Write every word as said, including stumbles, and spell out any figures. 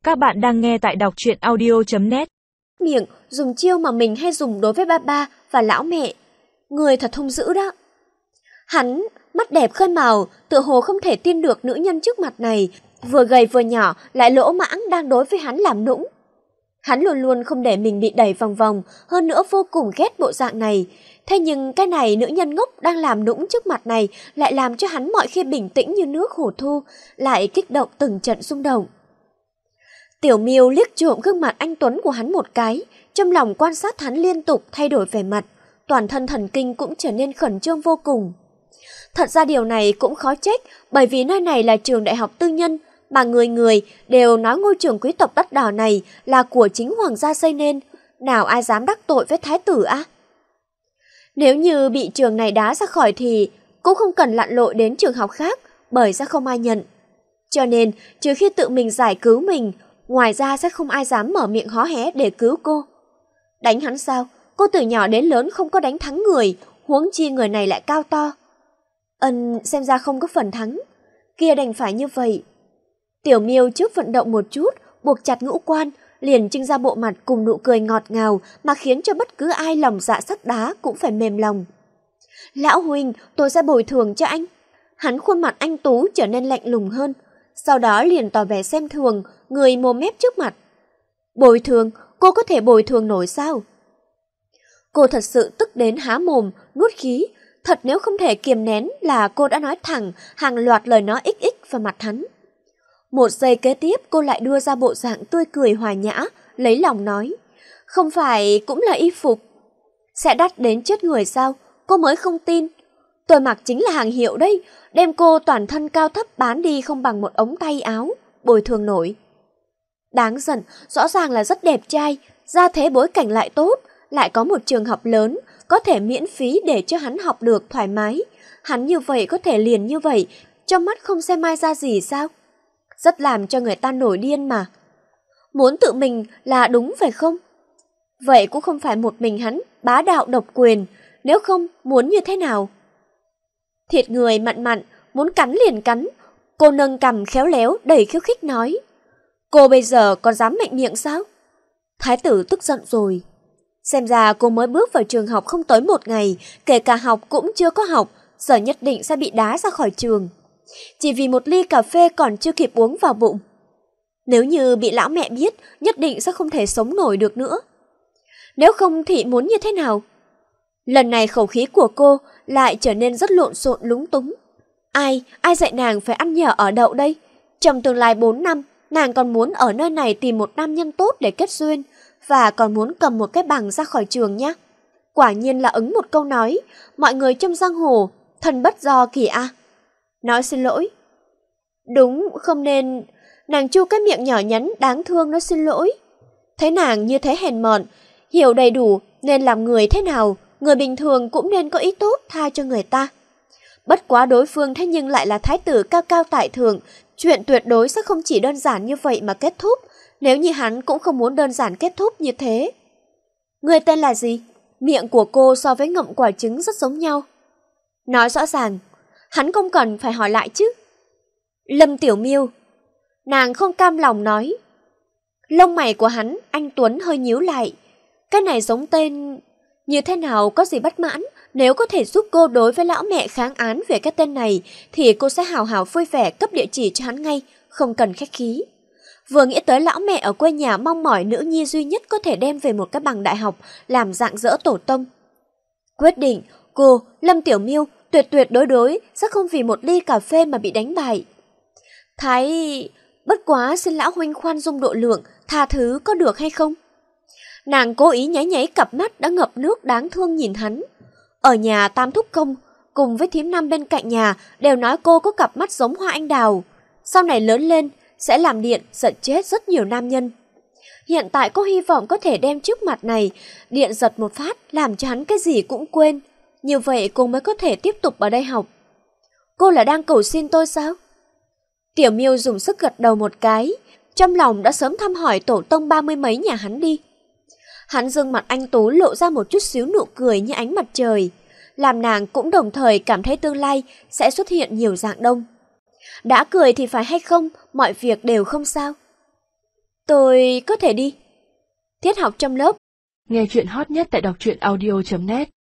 Các bạn đang nghe tại đọc truyện audio chấm net. Miệng dùng chiêu mà mình hay dùng đối với ba ba và lão mẹ. Người thật hung dữ đó. Hắn, mắt đẹp khơi màu, tựa hồ không thể tin được nữ nhân trước mặt này, vừa gầy vừa nhỏ lại lỗ mãng đang đối với hắn làm nũng. Hắn luôn luôn không để mình bị đẩy vòng vòng, hơn nữa vô cùng ghét bộ dạng này. Thế nhưng cái này nữ nhân ngốc đang làm nũng trước mặt này lại làm cho hắn mọi khi bình tĩnh như nước hồ thu, lại kích động từng trận rung động. Tiểu Miêu liếc trộm gương mặt anh Tuấn của hắn một cái, trong lòng quan sát hắn liên tục thay đổi vẻ mặt, toàn thân thần kinh cũng trở nên khẩn trương vô cùng. Thật ra điều này cũng khó trách, bởi vì nơi này là trường đại học tư nhân, mà người người đều nói ngôi trường quý tộc đắt đỏ này là của chính hoàng gia xây nên, nào ai dám đắc tội với thái tử á? Nếu như bị trường này đá ra khỏi thì cũng không cần lặn lội đến trường học khác, bởi sẽ không ai nhận. Cho nên, trừ khi tự mình giải cứu mình, ngoài ra sẽ không ai dám mở miệng hó hé để cứu cô. Đánh hắn sao? Cô từ nhỏ đến lớn không có đánh thắng người, huống chi người này lại cao to. Ân, xem ra không có phần thắng. Kia đành phải như vậy. Tiểu Miêu trước vận động một chút, buộc chặt ngũ quan, liền trưng ra bộ mặt cùng nụ cười ngọt ngào mà khiến cho bất cứ ai lòng dạ sắt đá cũng phải mềm lòng. Lão huynh, tôi sẽ bồi thường cho anh. Hắn khuôn mặt anh tú trở nên lạnh lùng hơn, sau đó liền tỏ vẻ xem thường người mồm mép trước mặt. Bồi thường? Cô có thể bồi thường nổi sao? Cô thật sự tức đến há mồm, nuốt khí. Thật nếu không thể kiềm nén là cô đã nói thẳng hàng loạt lời nói ích ích vào mặt hắn. Một giây kế tiếp cô lại đưa ra bộ dạng tươi cười hòa nhã, lấy lòng nói. Không phải cũng là y phục. Sẽ đắt đến chết người sao? Cô mới không tin. Tôi mặc chính là hàng hiệu đây, đem cô toàn thân cao thấp bán đi không bằng một ống tay áo, bồi thường nổi. Đáng giận, rõ ràng là rất đẹp trai, gia thế bối cảnh lại tốt, lại có một trường học lớn, có thể miễn phí để cho hắn học được thoải mái. Hắn như vậy có thể liền như vậy, trong mắt không xem ai ra gì sao? Rất làm cho người ta nổi điên mà. Muốn tự mình là đúng phải không? Vậy cũng không phải một mình hắn bá đạo độc quyền, nếu không muốn như thế nào? Thịt người mặn mặn, muốn cắn liền cắn. Cô nâng cằm khéo léo đầy khiêu khích nói. Cô bây giờ còn dám mạnh miệng sao? Thái tử tức giận rồi. Xem ra cô mới bước vào trường học không tới một ngày, kể cả học cũng chưa có học, giờ nhất định sẽ bị đá ra khỏi trường. Chỉ vì một ly cà phê còn chưa kịp uống vào bụng. Nếu như bị lão mẹ biết, nhất định sẽ không thể sống nổi được nữa. Nếu không thì muốn như thế nào? Lần này khẩu khí của cô lại trở nên rất lộn xộn lúng túng. Ai, ai dạy nàng phải ăn nhờ ở đậu đây? Trong tương lai bốn năm, nàng còn muốn ở nơi này tìm một nam nhân tốt để kết duyên, và còn muốn cầm một cái bằng ra khỏi trường nhé. Quả nhiên là ứng một câu nói, mọi người trong giang hồ, thần bất do kỳ a. Nói xin lỗi. Đúng, không nên. Nàng chu cái miệng nhỏ nhắn đáng thương nói xin lỗi. Thấy nàng như thế hèn mọn, hiểu đầy đủ nên làm người thế nào, người bình thường cũng nên có ý tốt tha cho người ta. Bất quá đối phương thế nhưng lại là thái tử cao cao tại thượng, chuyện tuyệt đối sẽ không chỉ đơn giản như vậy mà kết thúc, nếu như hắn cũng không muốn đơn giản kết thúc như thế. Người tên là gì? Miệng của cô so với ngậm quả trứng rất giống nhau. Nói rõ ràng, hắn không cần phải hỏi lại chứ. Lâm Tiểu Miêu. Nàng không cam lòng nói. Lông mày của hắn, anh Tuấn hơi nhíu lại. Cái này giống tên... Như thế nào có gì bất mãn, nếu có thể giúp cô đối với lão mẹ kháng án về cái tên này, thì cô sẽ hào hào vui vẻ cấp địa chỉ cho hắn ngay, không cần khách khí. Vừa nghĩ tới lão mẹ ở quê nhà mong mỏi nữ nhi duy nhất có thể đem về một cái bằng đại học, làm rạng rỡ tổ tông. Quyết định, cô, Lâm Tiểu Miêu, tuyệt tuyệt đối đối, sẽ không vì một ly cà phê mà bị đánh bại. Thái... Bất quá xin lão huynh khoan dung độ lượng, tha thứ có được hay không? Nàng cố ý nháy nháy cặp mắt đã ngập nước đáng thương nhìn hắn. Ở nhà Tam Thúc Công, cùng với thím năm bên cạnh nhà đều nói cô có cặp mắt giống hoa anh đào. Sau này lớn lên, sẽ làm điện giật chết rất nhiều nam nhân. Hiện tại cô hy vọng có thể đem trước mặt này, điện giật một phát làm cho hắn cái gì cũng quên. Như vậy cô mới có thể tiếp tục ở đây học. Cô là đang cầu xin tôi sao? Tiểu Miêu dùng sức gật đầu một cái, trong lòng đã sớm thăm hỏi tổ tông ba mươi mấy nhà hắn đi. Hắn dương mặt anh tú lộ ra một chút xíu nụ cười như ánh mặt trời, làm nàng cũng đồng thời cảm thấy tương lai sẽ xuất hiện nhiều dạng đông. Đã cười thì phải hay không, mọi việc đều không sao. Tôi có thể đi. Tiết học trong lớp. Nghe chuyện hot nhất tại đọc truyện audio chấm net.